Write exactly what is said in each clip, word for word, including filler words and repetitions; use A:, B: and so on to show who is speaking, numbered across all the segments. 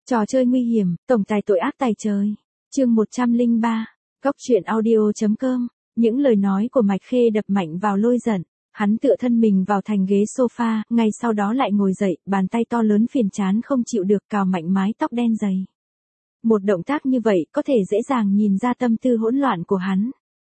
A: Trò chơi nguy hiểm, tổng tài tội ác tày trời. Chương một trăm lẻ ba. Góc truyện audio chấm com. Những lời nói của Mạch Khê đập mạnh vào Lôi Giận. Hắn tựa thân mình vào thành ghế sofa, ngay sau đó lại ngồi dậy, bàn tay to lớn phiền chán không chịu được cào mạnh mái tóc đen dày. Một động tác như vậy có thể dễ dàng nhìn ra tâm tư hỗn loạn của hắn.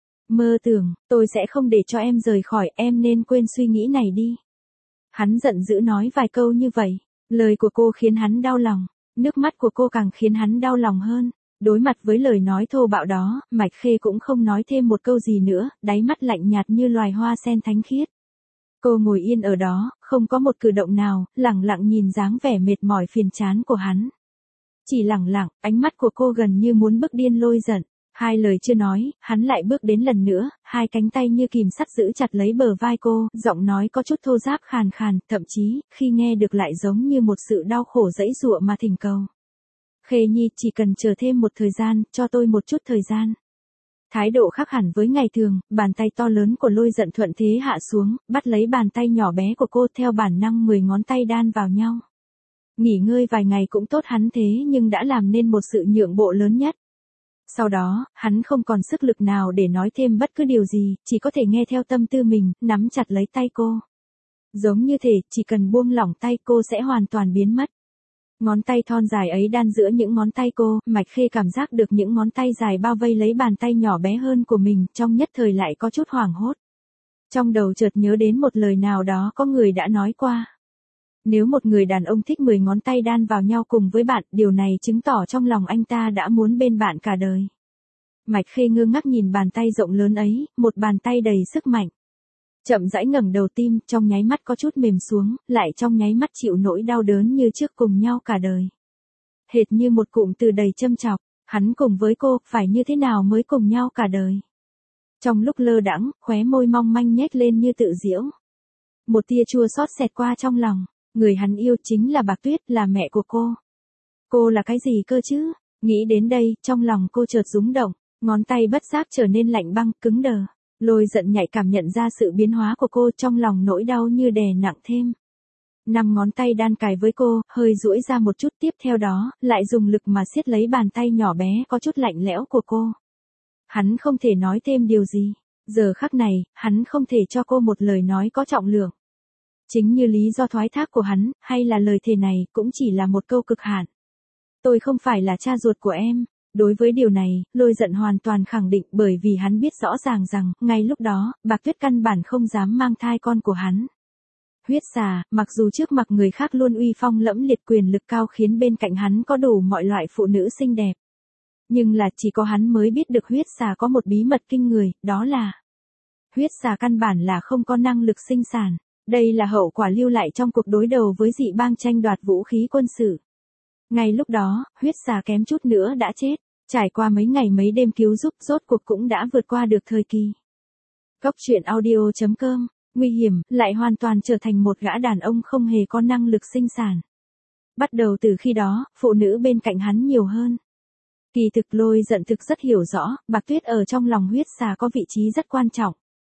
A: Mơ tưởng, tôi sẽ không để cho em rời khỏi, em nên quên suy nghĩ này đi. Hắn giận dữ nói vài câu như vậy. Lời của cô khiến hắn đau lòng. Nước mắt của cô càng khiến hắn đau lòng hơn. Đối mặt với lời nói thô bạo đó, Mạch Khê cũng không nói thêm một câu gì nữa, đáy mắt lạnh nhạt như loài hoa sen thánh khiết. Cô ngồi yên ở đó, không có một cử động nào, lẳng lặng nhìn dáng vẻ mệt mỏi phiền chán của hắn. Chỉ lẳng lặng, ánh mắt của cô gần như muốn bức điên Lôi Giận. Hai lời chưa nói, hắn lại bước đến lần nữa, hai cánh tay như kìm sắt giữ chặt lấy bờ vai cô, giọng nói có chút thô ráp khàn khàn, thậm chí, khi nghe được lại giống như một sự đau khổ dẫy dụa mà thỉnh cầu. Khê Nhi, chỉ cần chờ thêm một thời gian, cho tôi một chút thời gian. Thái độ khác hẳn với ngày thường, bàn tay to lớn của Lôi Giận thuận thế hạ xuống, bắt lấy bàn tay nhỏ bé của cô theo bản năng mười ngón tay đan vào nhau. Nghỉ ngơi vài ngày cũng tốt hắn thế nhưng đã làm nên một sự nhượng bộ lớn nhất. Sau đó, hắn không còn sức lực nào để nói thêm bất cứ điều gì, chỉ có thể nghe theo tâm tư mình, nắm chặt lấy tay cô. Giống như thể, chỉ cần buông lỏng tay cô sẽ hoàn toàn biến mất. Ngón tay thon dài ấy đan giữa những ngón tay cô, Mạch Khê cảm giác được những ngón tay dài bao vây lấy bàn tay nhỏ bé hơn của mình, trong nhất thời lại có chút hoảng hốt. Trong đầu chợt nhớ đến một lời nào đó có người đã nói qua. Nếu một người đàn ông thích mười ngón tay đan vào nhau cùng với bạn, điều này chứng tỏ trong lòng anh ta đã muốn bên bạn cả đời. Mạch Khê ngơ ngác nhìn bàn tay rộng lớn ấy, một bàn tay đầy sức mạnh. Chậm rãi ngẩng đầu, tim trong nháy mắt có chút mềm xuống, lại trong nháy mắt chịu nỗi đau đớn như trước cùng nhau cả đời. Hệt như một cụm từ đầy châm chọc, hắn cùng với cô, phải như thế nào mới cùng nhau cả đời. Trong lúc lơ đãng, khóe môi mong manh nhếch lên như tự giễu. Một tia chua xót xẹt qua trong lòng. Người hắn yêu chính là Bạc Tuyết, là mẹ của cô. Cô là cái gì cơ chứ? Nghĩ đến đây, trong lòng cô chợt rúng động, ngón tay bất giác trở nên lạnh băng, cứng đờ. Lôi Giận nhạy cảm nhận ra sự biến hóa của cô, trong lòng nỗi đau như đè nặng thêm. Năm ngón tay đan cài với cô, hơi duỗi ra một chút, tiếp theo đó, lại dùng lực mà siết lấy bàn tay nhỏ bé có chút lạnh lẽo của cô. Hắn không thể nói thêm điều gì. Giờ khắc này, hắn không thể cho cô một lời nói có trọng lượng. Chính như lý do thoái thác của hắn, hay là lời thề này, cũng chỉ là một câu cực hạn. Tôi không phải là cha ruột của em. Đối với điều này, Lôi Giận hoàn toàn khẳng định, bởi vì hắn biết rõ ràng rằng, ngay lúc đó, Bạc Tuyết căn bản không dám mang thai con của hắn. Huyết xà, mặc dù trước mặt người khác luôn uy phong lẫm liệt, quyền lực cao khiến bên cạnh hắn có đủ mọi loại phụ nữ xinh đẹp. Nhưng là chỉ có hắn mới biết được huyết xà có một bí mật kinh người, đó là huyết xà căn bản là không có năng lực sinh sản. Đây là hậu quả lưu lại trong cuộc đối đầu với dị bang tranh đoạt vũ khí quân sự. Ngay lúc đó, huyết xà kém chút nữa đã chết. Trải qua mấy ngày mấy đêm cứu giúp, rốt cuộc cũng đã vượt qua được thời kỳ. Góc truyện audio chấm com. Nguy hiểm, lại hoàn toàn trở thành một gã đàn ông không hề có năng lực sinh sản. Bắt đầu từ khi đó, phụ nữ bên cạnh hắn nhiều hơn. Kỳ thực Lôi Giận thực rất hiểu rõ, Bạc Tuyết ở trong lòng huyết xà có vị trí rất quan trọng.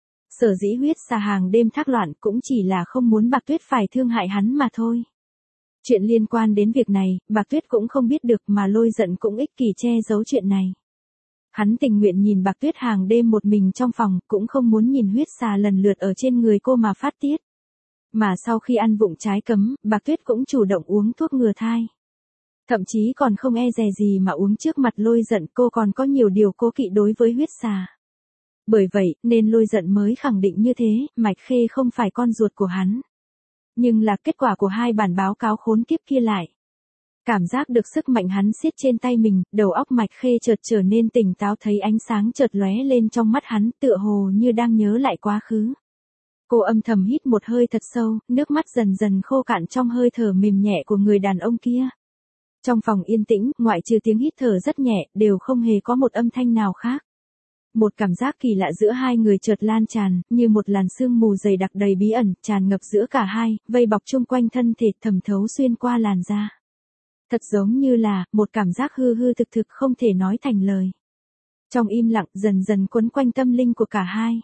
A: Sở dĩ huyết xà hàng đêm thác loạn cũng chỉ là không muốn Bạc Tuyết phải thương hại hắn mà thôi. Chuyện liên quan đến việc này, Bạc Tuyết cũng không biết được, mà Lôi Giận cũng ích kỷ che giấu chuyện này. Hắn tình nguyện nhìn Bạc Tuyết hàng đêm một mình trong phòng, cũng không muốn nhìn huyết xà lần lượt ở trên người cô mà phát tiết. Mà sau khi ăn vụng trái cấm, Bạc Tuyết cũng chủ động uống thuốc ngừa thai. Thậm chí còn không e dè gì mà uống trước mặt Lôi Giận, cô còn có nhiều điều cố kỵ đối với huyết xà. Bởi vậy, nên Lôi Giận mới khẳng định như thế, Mạch Khê không phải con ruột của hắn. Nhưng là kết quả của hai bản báo cáo khốn kiếp kia lại. Cảm giác được sức mạnh hắn siết trên tay mình, đầu óc Mạch Khê chợt trở nên tỉnh táo, thấy ánh sáng chợt lóe lên trong mắt hắn, tựa hồ như đang nhớ lại quá khứ. Cô âm thầm hít một hơi thật sâu, nước mắt dần dần khô cạn trong hơi thở mềm nhẹ của người đàn ông kia. Trong phòng yên tĩnh, ngoại trừ tiếng hít thở rất nhẹ, đều không hề có một âm thanh nào khác. Một cảm giác kỳ lạ giữa hai người chợt lan tràn, như một làn sương mù dày đặc đầy bí ẩn, tràn ngập giữa cả hai, vây bọc chung quanh thân thể, thẩm thấu xuyên qua làn da. Thật giống như là, một cảm giác hư hư thực thực không thể nói thành lời. Trong im lặng, dần dần quấn quanh tâm linh của cả hai.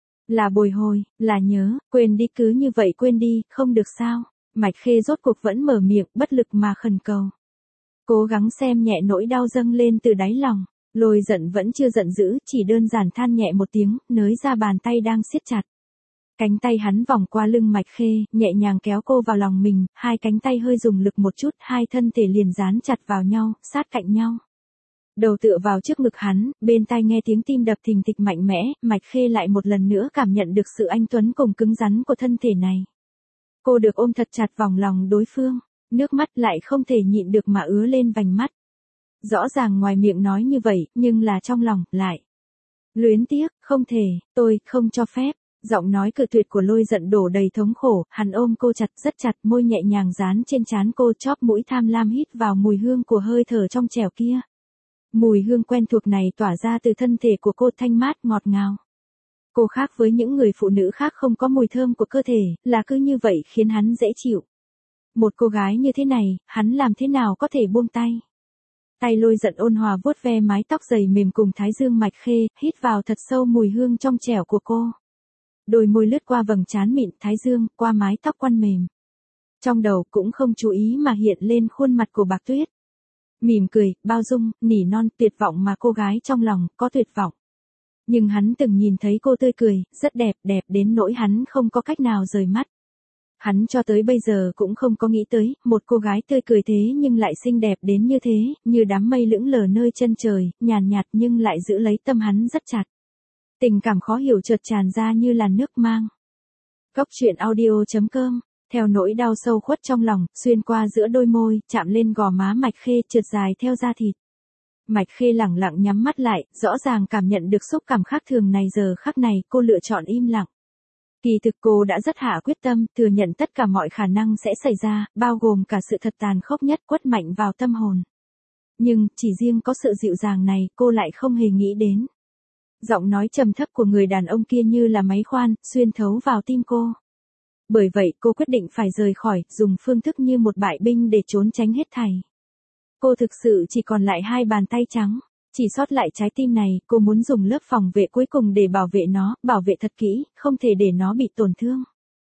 A: Là bồi hồi, là nhớ, quên đi, cứ như vậy quên đi, không được sao. Mạch Khê rốt cuộc vẫn mở miệng, bất lực mà khẩn cầu. Cố gắng xem nhẹ nỗi đau dâng lên từ đáy lòng. Lôi giận vẫn chưa giận dữ, chỉ đơn giản than nhẹ một tiếng, nới ra bàn tay đang siết chặt. Cánh tay hắn vòng qua lưng Mạch Khê, nhẹ nhàng kéo cô vào lòng mình, hai cánh tay hơi dùng lực một chút, hai thân thể liền dán chặt vào nhau, sát cạnh nhau. Đầu tựa vào trước ngực hắn, bên tai nghe tiếng tim đập thình thịch mạnh mẽ, Mạch Khê lại một lần nữa cảm nhận được sự anh tuấn cùng cứng rắn của thân thể này. Cô được ôm thật chặt vòng lòng đối phương, nước mắt lại không thể nhịn được mà ứa lên vành mắt. Rõ ràng ngoài miệng nói như vậy, nhưng là trong lòng, lại. Luyến tiếc, không thể, tôi, không cho phép. Giọng nói cự tuyệt của Lôi Giận đổ đầy thống khổ, hắn ôm cô chặt rất chặt, môi nhẹ nhàng dán trên trán cô, chóp mũi tham lam hít vào mùi hương của hơi thở trong trẻo kia. Mùi hương quen thuộc này tỏa ra từ thân thể của cô thanh mát ngọt ngào. Cô khác với những người phụ nữ khác không có mùi thơm của cơ thể, là cứ như vậy khiến hắn dễ chịu. Một cô gái như thế này, hắn làm thế nào có thể buông tay. Tay Lôi Giận ôn hòa vuốt ve mái tóc dày mềm cùng thái dương Mạch Khê, hít vào thật sâu mùi hương trong trẻo của cô. Đôi môi lướt qua vầng trán mịn thái dương, qua mái tóc quăn mềm. Trong đầu cũng không chú ý mà hiện lên khuôn mặt của Bạc Tuyết. Mỉm cười, bao dung, nỉ non, tuyệt vọng mà cô gái trong lòng, có tuyệt vọng. Nhưng hắn từng nhìn thấy cô tươi cười, rất đẹp, đẹp đến nỗi hắn không có cách nào rời mắt. Hắn cho tới bây giờ cũng không có nghĩ tới, một cô gái tươi cười thế nhưng lại xinh đẹp đến như thế, như đám mây lững lờ nơi chân trời, nhàn nhạt nhưng lại giữ lấy tâm hắn rất chặt. Tình cảm khó hiểu chợt tràn ra như làn nước mang. Cốc truyện audio chấm com, theo nỗi đau sâu khuất trong lòng, xuyên qua giữa đôi môi, chạm lên gò má Mạch Khê trượt dài theo da thịt. Mạch Khê lẳng lặng nhắm mắt lại, rõ ràng cảm nhận được xúc cảm khác thường này giờ khắc này, cô lựa chọn im lặng. Kỳ thực cô đã rất hạ quyết tâm, thừa nhận tất cả mọi khả năng sẽ xảy ra, bao gồm cả sự thật tàn khốc nhất quất mạnh vào tâm hồn. Nhưng, chỉ riêng có sự dịu dàng này, cô lại không hề nghĩ đến. Giọng nói trầm thấp của người đàn ông kia như là máy khoan, xuyên thấu vào tim cô. Bởi vậy cô quyết định phải rời khỏi, dùng phương thức như một bại binh để trốn tránh hết thảy. Cô thực sự chỉ còn lại hai bàn tay trắng. Chỉ sót lại trái tim này, cô muốn dùng lớp phòng vệ cuối cùng để bảo vệ nó, bảo vệ thật kỹ, không thể để nó bị tổn thương.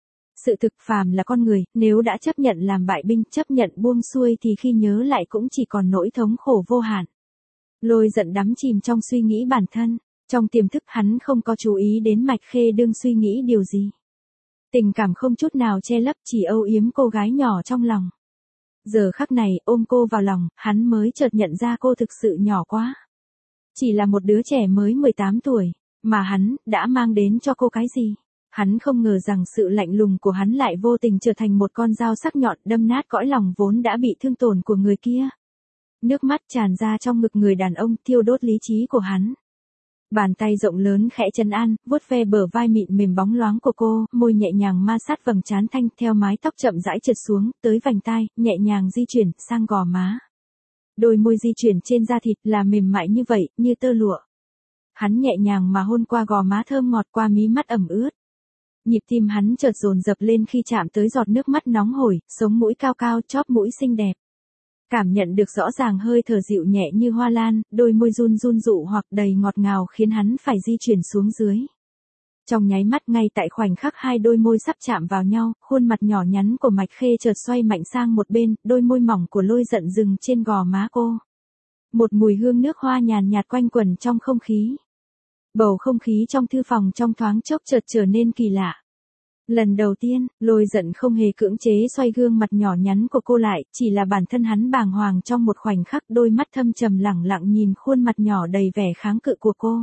A: Sự thực phàm là con người, nếu đã chấp nhận làm bại binh, chấp nhận buông xuôi thì khi nhớ lại cũng chỉ còn nỗi thống khổ vô hạn. Lôi Giận đắm chìm trong suy nghĩ bản thân, trong tiềm thức hắn không có chú ý đến Mạch Khê đương suy nghĩ điều gì. Tình cảm không chút nào che lấp, chỉ âu yếm cô gái nhỏ trong lòng. Giờ khắc này, ôm cô vào lòng, hắn mới chợt nhận ra cô thực sự nhỏ quá. Chỉ là một đứa trẻ mới mười tám tuổi, mà hắn, đã mang đến cho cô cái gì? Hắn không ngờ rằng sự lạnh lùng của hắn lại vô tình trở thành một con dao sắc nhọn đâm nát cõi lòng vốn đã bị thương tổn của người kia. Nước mắt tràn ra trong ngực người đàn ông, thiêu đốt lý trí của hắn. Bàn tay rộng lớn khẽ trấn an, vuốt ve bờ vai mịn mềm bóng loáng của cô, môi nhẹ nhàng ma sát vầng trán thanh, theo mái tóc chậm rãi trượt xuống, tới vành tai, nhẹ nhàng di chuyển, sang gò má. Đôi môi di chuyển trên da thịt là mềm mại như vậy, như tơ lụa. Hắn nhẹ nhàng mà hôn qua gò má thơm ngọt, qua mí mắt ẩm ướt. Nhịp tim hắn chợt dồn dập lên khi chạm tới giọt nước mắt nóng hổi, sống mũi cao cao, chóp mũi xinh đẹp. Cảm nhận được rõ ràng hơi thở dịu nhẹ như hoa lan, đôi môi run run dụ hoặc đầy ngọt ngào khiến hắn phải di chuyển xuống dưới. Trong nháy mắt, ngay tại khoảnh khắc hai đôi môi sắp chạm vào nhau, khuôn mặt nhỏ nhắn của Mạch Khê chợt xoay mạnh sang một bên, đôi môi mỏng của Lôi Giận dừng trên gò má cô. Một mùi hương nước hoa nhàn nhạt quanh quẩn trong không khí. Bầu không khí trong thư phòng trong thoáng chốc chợt trở nên kỳ lạ. Lần đầu tiên, Lôi Giận không hề cưỡng chế xoay gương mặt nhỏ nhắn của cô lại, chỉ là bản thân hắn bàng hoàng trong một khoảnh khắc, đôi mắt thâm trầm lẳng lặng nhìn khuôn mặt nhỏ đầy vẻ kháng cự của cô.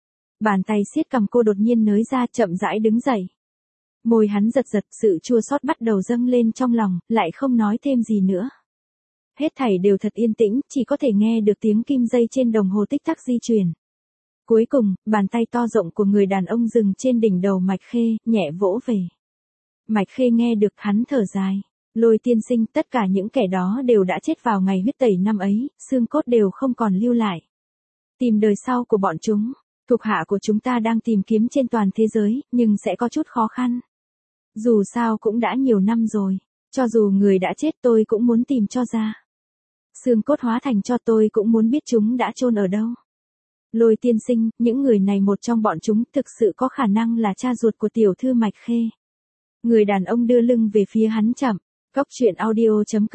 A: Bàn tay siết cầm cô đột nhiên nới ra, chậm rãi đứng dậy. Môi hắn giật giật, sự chua xót bắt đầu dâng lên trong lòng, lại không nói thêm gì nữa. Hết thảy đều thật yên tĩnh, chỉ có thể nghe được tiếng kim dây trên đồng hồ tích tắc di chuyển. Cuối cùng, bàn tay to rộng của người đàn ông dừng trên đỉnh đầu Mạch Khê, nhẹ vỗ về. Mạch Khê nghe được, hắn thở dài. Lôi tiên sinh, tất cả những kẻ đó đều đã chết vào ngày huyết tẩy năm ấy, xương cốt đều không còn lưu lại. Tìm đời sau của bọn chúng, thuộc hạ của chúng ta đang tìm kiếm trên toàn thế giới, nhưng sẽ có chút khó khăn. Dù sao cũng đã nhiều năm rồi, cho dù người đã chết tôi cũng muốn tìm cho ra. Xương cốt hóa thành cho tôi cũng muốn biết chúng đã chôn ở đâu. Lôi tiên sinh, những người này một trong bọn chúng thực sự có khả năng là cha ruột của tiểu thư Mạch Khê. Người đàn ông đưa lưng về phía hắn chậm. Cốc truyện audio chấm com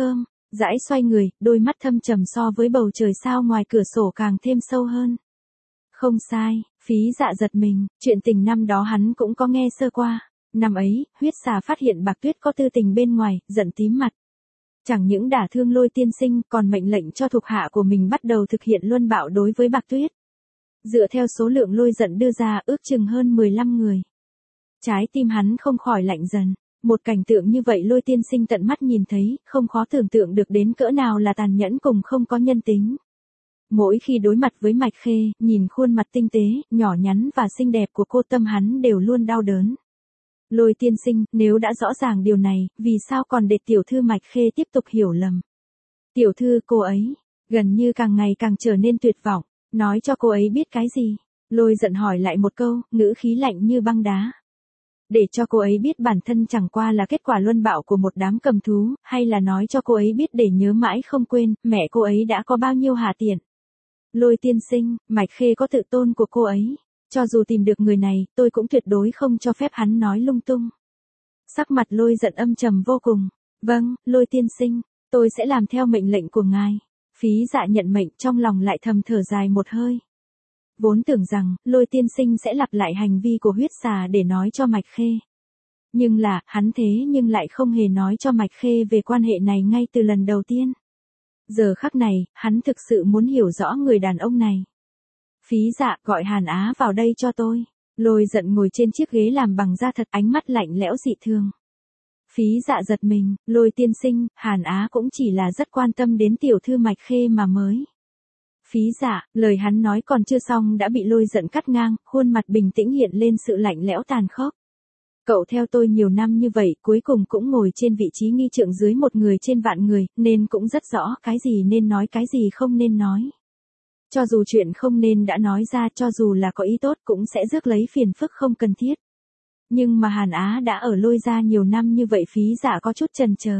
A: Dãi xoay người, đôi mắt thâm trầm so với bầu trời sao ngoài cửa sổ càng thêm sâu hơn. Không sai, Phí Dạ giật mình, chuyện tình năm đó hắn cũng có nghe sơ qua. Năm ấy, huyết xà phát hiện Bạc Tuyết có tư tình bên ngoài, giận tím mặt. Chẳng những đả thương Lôi tiên sinh còn mệnh lệnh cho thuộc hạ của mình bắt đầu thực hiện luân bạo đối với Bạc Tuyết. Dựa theo số lượng Lôi giận đưa ra ước chừng hơn mười lăm người. Trái tim hắn không khỏi lạnh dần. Một cảnh tượng như vậy Lôi tiên sinh tận mắt nhìn thấy, không khó tưởng tượng được đến cỡ nào là tàn nhẫn cùng không có nhân tính. Mỗi khi đối mặt với Mạch Khê, nhìn khuôn mặt tinh tế, nhỏ nhắn và xinh đẹp của cô tâm hắn đều luôn đau đớn. Lôi tiên sinh, nếu đã rõ ràng điều này, vì sao còn để tiểu thư Mạch Khê tiếp tục hiểu lầm? Tiểu thư cô ấy, gần như càng ngày càng trở nên tuyệt vọng, nói cho cô ấy biết cái gì? Lôi giận hỏi lại một câu, ngữ khí lạnh như băng đá. Để cho cô ấy biết bản thân chẳng qua là kết quả luân bạo của một đám cầm thú, hay là nói cho cô ấy biết để nhớ mãi không quên, mẹ cô ấy đã có bao nhiêu hạ tiện. Lôi tiên sinh, Mạch Khê có tự tôn của cô ấy. Cho dù tìm được người này, tôi cũng tuyệt đối không cho phép hắn nói lung tung. Sắc mặt Lôi giận âm trầm vô cùng. Vâng, Lôi tiên sinh, tôi sẽ làm theo mệnh lệnh của ngài. Phí Dạ nhận mệnh trong lòng lại thầm thở dài một hơi. Vốn tưởng rằng, Lôi tiên sinh sẽ lặp lại hành vi của huyết xà để nói cho Mạch Khê. Nhưng là, hắn thế nhưng lại không hề nói cho Mạch Khê về quan hệ này ngay từ lần đầu tiên. Giờ khắc này, hắn thực sự muốn hiểu rõ người đàn ông này. Phí Dạ, gọi Hàn Á vào đây cho tôi. Lôi giận ngồi trên chiếc ghế làm bằng da thật, ánh mắt lạnh lẽo dị thường. Phí Dạ giật mình, Lôi tiên sinh, Hàn Á cũng chỉ là rất quan tâm đến tiểu thư Mạch Khê mà mới. Phí Dạ, lời hắn nói còn chưa xong đã bị Lôi giận cắt ngang, khuôn mặt bình tĩnh hiện lên sự lạnh lẽo tàn khốc. Cậu theo tôi nhiều năm như vậy, cuối cùng cũng ngồi trên vị trí nghi trượng dưới một người trên vạn người, nên cũng rất rõ cái gì nên nói cái gì không nên nói. Cho dù chuyện không nên đã nói ra, cho dù là có ý tốt cũng sẽ rước lấy phiền phức không cần thiết. Nhưng mà Hàn Á đã ở Lôi gia nhiều năm như vậy, Phí Dạ có chút chần chờ.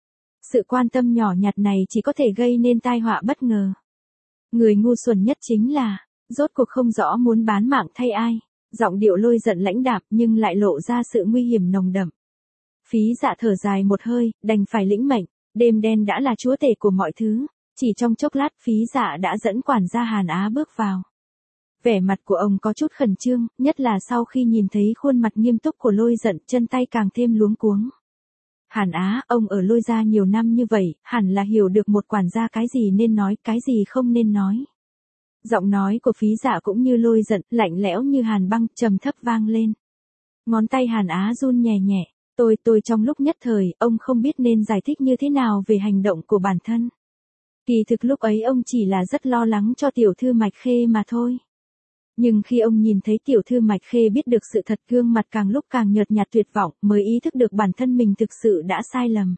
A: Sự quan tâm nhỏ nhặt này chỉ có thể gây nên tai họa bất ngờ. Người ngu xuẩn nhất chính là, rốt cuộc không rõ muốn bán mạng thay ai. Giọng điệu Lôi giận lãnh đạm nhưng lại lộ ra sự nguy hiểm nồng đậm. Phí Dạ thở dài một hơi, đành phải lĩnh mệnh, đêm đen đã là chúa tể của mọi thứ. Chỉ trong chốc lát Phí Dạ đã dẫn quản gia Hàn Á bước vào. Vẻ mặt của ông có chút khẩn trương, nhất là sau khi nhìn thấy khuôn mặt nghiêm túc của Lôi giận, chân tay càng thêm luống cuống. Hàn Á, ông ở Lôi gia nhiều năm như vậy, hẳn là hiểu được một quản gia cái gì nên nói, cái gì không nên nói. Giọng nói của Phí Dạ cũng như Lôi giận, lạnh lẽo như hàn băng, trầm thấp vang lên. Ngón tay Hàn Á run nhẹ nhẹ, tôi tôi trong lúc nhất thời, ông không biết nên giải thích như thế nào về hành động của bản thân. Kỳ thực lúc ấy ông chỉ là rất lo lắng cho tiểu thư Mạch Khê mà thôi. Nhưng khi ông nhìn thấy tiểu thư Mạch Khê biết được sự thật, gương mặt càng lúc càng nhợt nhạt tuyệt vọng, mới ý thức được bản thân mình thực sự đã sai lầm.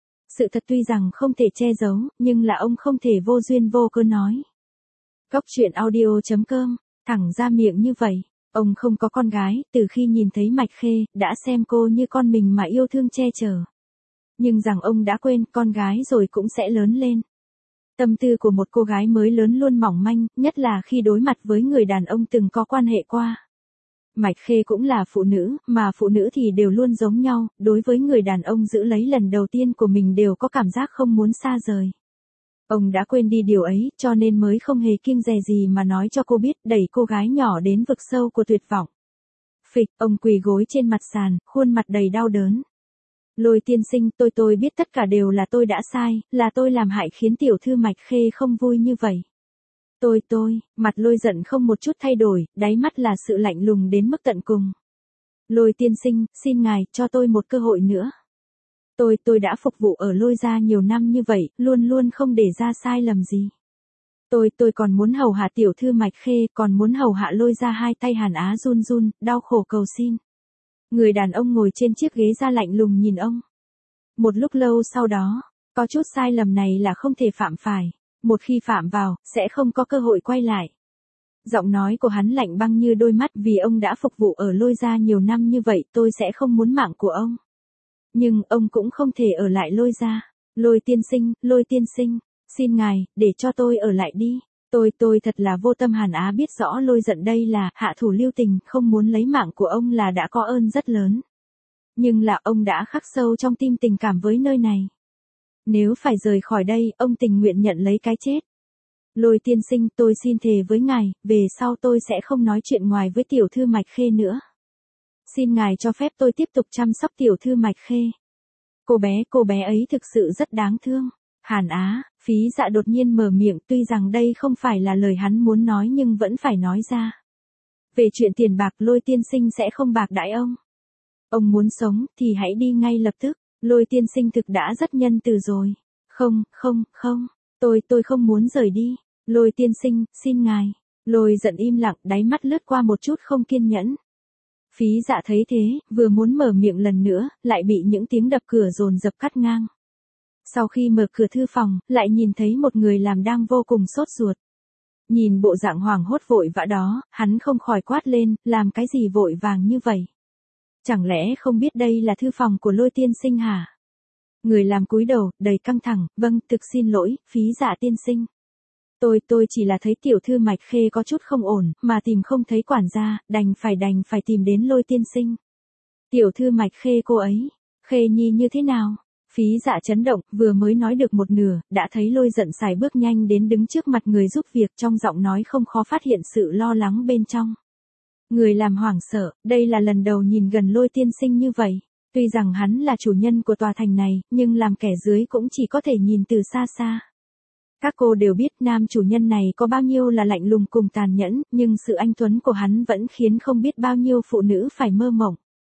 A: Sự thật tuy rằng không thể che giấu, nhưng là ông không thể vô duyên vô cớ nói. Góc truyện audio chấm com, thẳng ra miệng như vậy, ông không có con gái, từ khi nhìn thấy Mạch Khê, đã xem cô như con mình mà yêu thương che chở. Nhưng rằng ông đã quên, con gái rồi cũng sẽ lớn lên. Tâm tư của một cô gái mới lớn luôn mỏng manh, nhất là khi đối mặt với người đàn ông từng có quan hệ qua. Mạch Khê cũng là phụ nữ, mà phụ nữ thì đều luôn giống nhau, đối với người đàn ông giữ lấy lần đầu tiên của mình đều có cảm giác không muốn xa rời. Ông đã quên đi điều ấy, cho nên mới không hề kiêng dè gì mà nói cho cô biết, đẩy cô gái nhỏ đến vực sâu của tuyệt vọng. Phịch, ông quỳ gối trên mặt sàn, khuôn mặt đầy đau đớn. Lôi tiên sinh, tôi tôi biết tất cả đều là tôi đã sai, là tôi làm hại khiến tiểu thư Mạch Khê không vui như vậy. Tôi tôi, mặt Lôi giận không một chút thay đổi, đáy mắt là sự lạnh lùng đến mức tận cùng. Lôi tiên sinh, xin ngài, cho tôi một cơ hội nữa. Tôi tôi đã phục vụ ở Lôi gia nhiều năm như vậy, luôn luôn không để ra sai lầm gì. Tôi tôi còn muốn hầu hạ tiểu thư Mạch Khê, còn muốn hầu hạ Lôi gia. Hai tay Hàn Á run run, đau khổ cầu xin. Người đàn ông ngồi trên chiếc ghế da lạnh lùng nhìn ông. Một lúc lâu sau đó, có chút sai lầm này là không thể phạm phải. Một khi phạm vào, sẽ không có cơ hội quay lại. Giọng nói của hắn lạnh băng như đôi mắt, vì ông đã phục vụ ở Lôi gia nhiều năm như vậy, tôi sẽ không muốn mạng của ông. Nhưng ông cũng không thể ở lại Lôi gia. Lôi tiên sinh, Lôi tiên sinh, xin ngài, để cho tôi ở lại đi. Tôi tôi thật là vô tâm. Hàn Á biết rõ Lôi giận đây là hạ thủ lưu tình, không muốn lấy mạng của ông là đã có ơn rất lớn. Nhưng là ông đã khắc sâu trong tim tình cảm với nơi này. Nếu phải rời khỏi đây, ông tình nguyện nhận lấy cái chết. Lôi tiên sinh, tôi xin thề với ngài, về sau tôi sẽ không nói chuyện ngoài với tiểu thư Mạch Khê nữa. Xin ngài cho phép tôi tiếp tục chăm sóc tiểu thư Mạch Khê. Cô bé, cô bé ấy thực sự rất đáng thương. Hàn Á, Phí Dạ đột nhiên mở miệng, tuy rằng đây không phải là lời hắn muốn nói nhưng vẫn phải nói ra. Về chuyện tiền bạc, Lôi tiên sinh sẽ không bạc đãi ông. Ông muốn sống thì hãy đi ngay lập tức. Lôi tiên sinh thực đã rất nhân từ rồi. Không, không, không, tôi, tôi không muốn rời đi. Lôi tiên sinh, xin ngài. Lôi giận im lặng, đáy mắt lướt qua một chút không kiên nhẫn. Phí Dạ thấy thế, vừa muốn mở miệng lần nữa, lại bị những tiếng đập cửa dồn dập cắt ngang. Sau khi mở cửa thư phòng, lại nhìn thấy một người làm đang vô cùng sốt ruột. Nhìn bộ dạng hoảng hốt vội vã đó, hắn không khỏi quát lên, làm cái gì vội vàng như vậy? Chẳng lẽ không biết đây là thư phòng của Lôi tiên sinh hả? Người làm cúi đầu, đầy căng thẳng, vâng, thực xin lỗi, Phí Dạ tiên sinh. Tôi, tôi chỉ là thấy tiểu thư Mạch Khê có chút không ổn, mà tìm không thấy quản gia, đành phải đành phải tìm đến Lôi tiên sinh. Tiểu thư Mạch Khê cô ấy, Khê Nhi như thế nào? Phí Dạ chấn động, vừa mới nói được một nửa, đã thấy Lôi giận xài bước nhanh đến đứng trước mặt người giúp việc, trong giọng nói không khó phát hiện sự lo lắng bên trong. Người làm hoảng sợ, đây là lần đầu nhìn gần Lôi tiên sinh như vậy. Tuy rằng hắn là chủ nhân của tòa thành này, nhưng làm kẻ dưới cũng chỉ có thể nhìn từ xa xa. Các cô đều biết nam chủ nhân này có bao nhiêu là lạnh lùng cùng tàn nhẫn, nhưng sự anh tuấn của hắn vẫn khiến không biết bao nhiêu phụ nữ phải mơ mộng.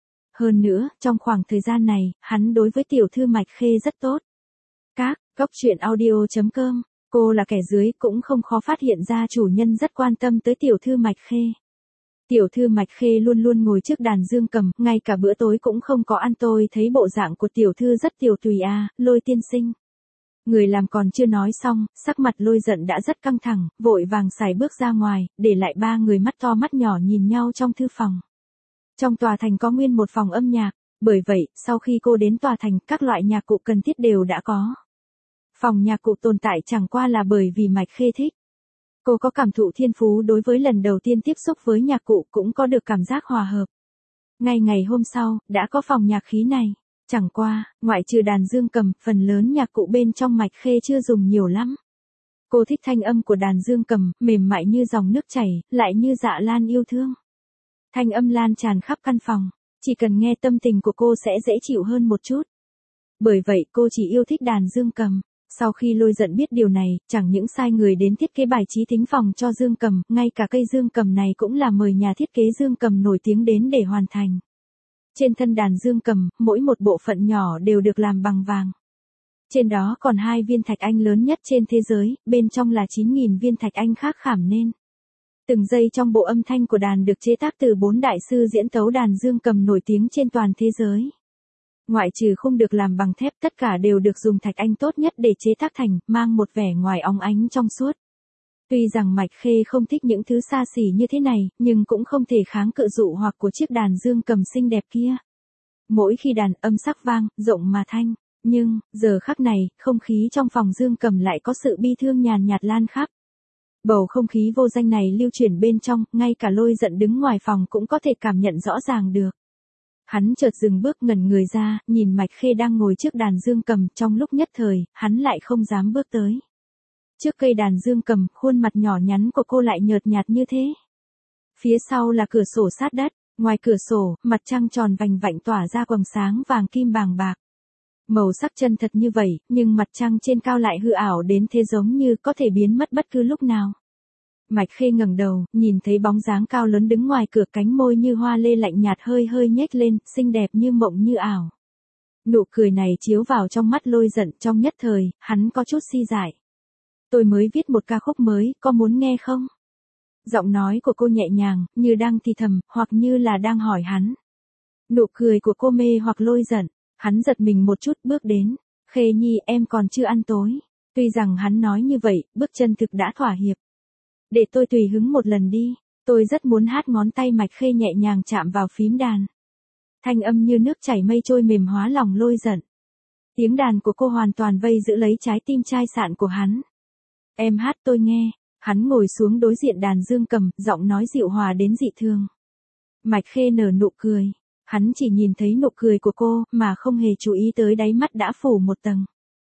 A: Hơn nữa, trong khoảng thời gian này, hắn đối với tiểu thư Mạch Khê rất tốt. Các, góc truyện audio chấm com, cô là kẻ dưới cũng không khó phát hiện ra chủ nhân rất quan tâm tới tiểu thư Mạch Khê. Tiểu thư Mạch Khê luôn luôn ngồi trước đàn dương cầm, ngay cả bữa tối cũng không có ăn. Tôi thấy bộ dạng của tiểu thư rất tiểu tùy à, Lôi tiên sinh. Người làm còn chưa nói xong, sắc mặt Lôi giận đã rất căng thẳng, vội vàng xài bước ra ngoài, để lại ba người mắt to mắt nhỏ nhìn nhau trong thư phòng. Trong tòa thành có nguyên một phòng âm nhạc, bởi vậy, sau khi cô đến tòa thành, các loại nhạc cụ cần thiết đều đã có. Phòng nhạc cụ tồn tại chẳng qua là bởi vì Mạch Khê thích. Cô có cảm thụ thiên phú đối với lần đầu tiên tiếp xúc với nhạc cụ cũng có được cảm giác hòa hợp. Ngay ngày hôm sau, đã có phòng nhạc khí này. Chẳng qua, ngoại trừ đàn dương cầm, phần lớn nhạc cụ bên trong Mạch Khê chưa dùng nhiều lắm. Cô thích thanh âm của đàn dương cầm, mềm mại như dòng nước chảy, lại như dạ lan yêu thương. Thanh âm lan tràn khắp căn phòng, chỉ cần nghe tâm tình của cô sẽ dễ chịu hơn một chút. Bởi vậy cô chỉ yêu thích đàn dương cầm. Sau khi Lôi giận biết điều này, chẳng những sai người đến thiết kế bài trí thính phòng cho dương cầm, ngay cả cây dương cầm này cũng là mời nhà thiết kế dương cầm nổi tiếng đến để hoàn thành. Trên thân đàn dương cầm, mỗi một bộ phận nhỏ đều được làm bằng vàng. Trên đó còn hai viên thạch anh lớn nhất trên thế giới, bên trong là chín nghìn viên thạch anh khác khảm nên. Từng giây trong bộ âm thanh của đàn được chế tác từ bốn đại sư diễn tấu đàn dương cầm nổi tiếng trên toàn thế giới. Ngoại trừ khung được làm bằng thép, tất cả đều được dùng thạch anh tốt nhất để chế tác thành, mang một vẻ ngoài óng ánh trong suốt. Tuy rằng Mạch Khê không thích những thứ xa xỉ như thế này, nhưng cũng không thể kháng cự dụ hoặc của chiếc đàn dương cầm xinh đẹp kia. Mỗi khi đàn, âm sắc vang, rộng mà thanh. Nhưng, giờ khắc này, không khí trong phòng dương cầm lại có sự bi thương nhàn nhạt lan khắp. Bầu không khí vô danh này lưu chuyển bên trong, ngay cả Lôi giận đứng ngoài phòng cũng có thể cảm nhận rõ ràng được. Hắn chợt dừng bước ngẩn người ra, nhìn Mạch Khê đang ngồi trước đàn dương cầm, trong lúc nhất thời, hắn lại không dám bước tới. Trước cây đàn dương cầm, khuôn mặt nhỏ nhắn của cô lại nhợt nhạt như thế. Phía sau là cửa sổ sát đất, ngoài cửa sổ, mặt trăng tròn vành vạnh tỏa ra quầng sáng vàng kim bàng bạc. Màu sắc chân thật như vậy, nhưng mặt trăng trên cao lại hư ảo đến thế giống như có thể biến mất bất cứ lúc nào. Mạch Khê ngẩng đầu, nhìn thấy bóng dáng cao lớn đứng ngoài cửa, cánh môi như hoa lê lạnh nhạt hơi hơi nhếch lên, xinh đẹp như mộng như ảo. Nụ cười này chiếu vào trong mắt Lôi giận, trong nhất thời, hắn có chút si dại. Tôi mới viết một ca khúc mới, có muốn nghe không? Giọng nói của cô nhẹ nhàng, như đang thì thầm, hoặc như là đang hỏi hắn. Nụ cười của cô mê hoặc Lôi giận, hắn giật mình một chút bước đến. Khê Nhi, em còn chưa ăn tối. Tuy rằng hắn nói như vậy, bước chân thực đã thỏa hiệp. Để tôi tùy hứng một lần đi, tôi rất muốn hát. Ngón tay Mạch Khê nhẹ nhàng chạm vào phím đàn. Thanh âm như nước chảy mây trôi mềm hóa lòng Lôi giận. Tiếng đàn của cô hoàn toàn vây giữ lấy trái tim chai sạn của hắn. Em hát tôi nghe. Hắn ngồi xuống đối diện đàn dương cầm, giọng nói dịu hòa đến dị thường. Mạch Khê nở nụ cười. Hắn chỉ nhìn thấy nụ cười của cô, mà không hề chú ý tới đáy mắt đã phủ một tầng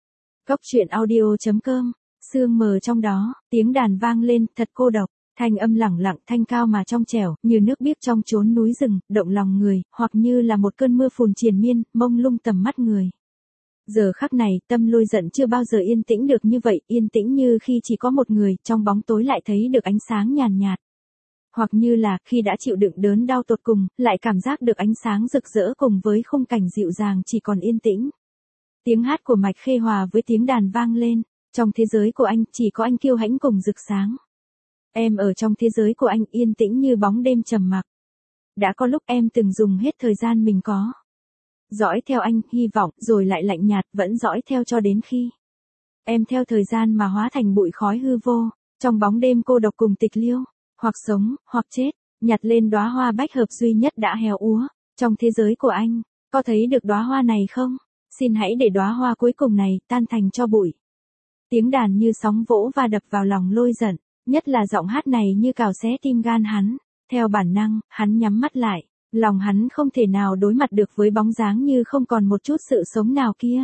A: Cốc truyện audio chấm com, sương mờ trong đó, tiếng đàn vang lên, thật cô độc, thanh âm lẳng lặng, thanh cao mà trong trẻo, như nước biếc trong chốn núi rừng, động lòng người, hoặc như là một cơn mưa phùn triền miên, mông lung tầm mắt người. Giờ khắc này, tâm Lôi Giận chưa bao giờ yên tĩnh được như vậy, yên tĩnh như khi chỉ có một người, trong bóng tối lại thấy được ánh sáng nhàn nhạt. Hoặc như là, khi đã chịu đựng đớn đau tột cùng, lại cảm giác được ánh sáng rực rỡ cùng với khung cảnh dịu dàng chỉ còn yên tĩnh. Tiếng hát của Mạch Khê hòa với tiếng đàn vang lên, trong thế giới của anh, chỉ có anh kiêu hãnh cùng rực sáng. Em ở trong thế giới của anh yên tĩnh như bóng đêm trầm mặc. Đã có lúc em từng dùng hết thời gian mình có. Dõi theo anh, hy vọng, rồi lại lạnh nhạt, vẫn dõi theo cho đến khi. Em theo thời gian mà hóa thành bụi khói hư vô, trong bóng đêm cô độc cùng tịch liêu, hoặc sống, hoặc chết, nhặt lên đóa hoa bách hợp duy nhất đã héo úa, trong thế giới của anh, có thấy được đóa hoa này không? Xin hãy để đóa hoa cuối cùng này tan thành cho bụi. Tiếng đàn như sóng vỗ và đập vào lòng Lôi Giận, nhất là giọng hát này như cào xé tim gan hắn. Theo bản năng, hắn nhắm mắt lại, lòng hắn không thể nào đối mặt được với bóng dáng như không còn một chút sự sống nào kia.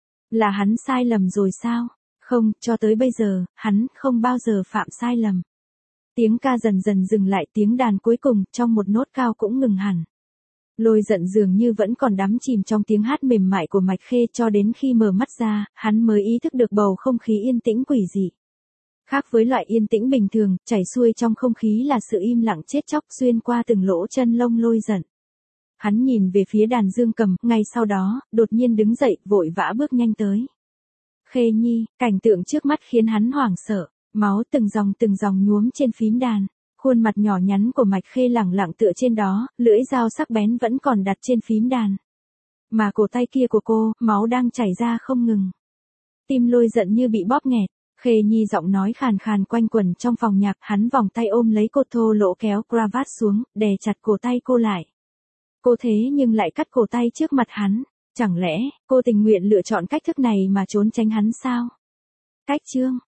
A: Là hắn sai lầm rồi sao? Không, cho tới bây giờ, hắn không bao giờ phạm sai lầm. Tiếng ca dần dần dừng lại, tiếng đàn cuối cùng trong một nốt cao cũng ngừng hẳn. Lôi Giận dường như vẫn còn đắm chìm trong tiếng hát mềm mại của Mạch Khê, cho đến khi mở mắt ra, hắn mới ý thức được bầu không khí yên tĩnh quỷ dị. Khác với loại yên tĩnh bình thường, chảy xuôi trong không khí là sự im lặng chết chóc xuyên qua từng lỗ chân lông Lôi Giận. Hắn nhìn về phía đàn dương cầm, ngay sau đó, đột nhiên đứng dậy, vội vã bước nhanh tới. Khê Nhi, cảnh tượng trước mắt khiến hắn hoảng sợ, máu từng dòng từng dòng nhuốm trên phím đàn. Khuôn mặt nhỏ nhắn của Mạch Khê lẳng lặng tựa trên đó, lưỡi dao sắc bén vẫn còn đặt trên phím đàn. Mà cổ tay kia của cô, máu đang chảy ra không ngừng. Tim Lôi Giận như bị bóp nghẹt, Khê Nhi giọng nói khàn khàn quanh quẩn trong phòng nhạc, hắn vòng tay ôm lấy cô thô lỗ kéo cravat xuống, đè chặt cổ tay cô lại. Cô thế nhưng lại cắt cổ tay trước mặt hắn, chẳng lẽ, cô tình nguyện lựa chọn cách thức này mà trốn tránh hắn sao? Cách chương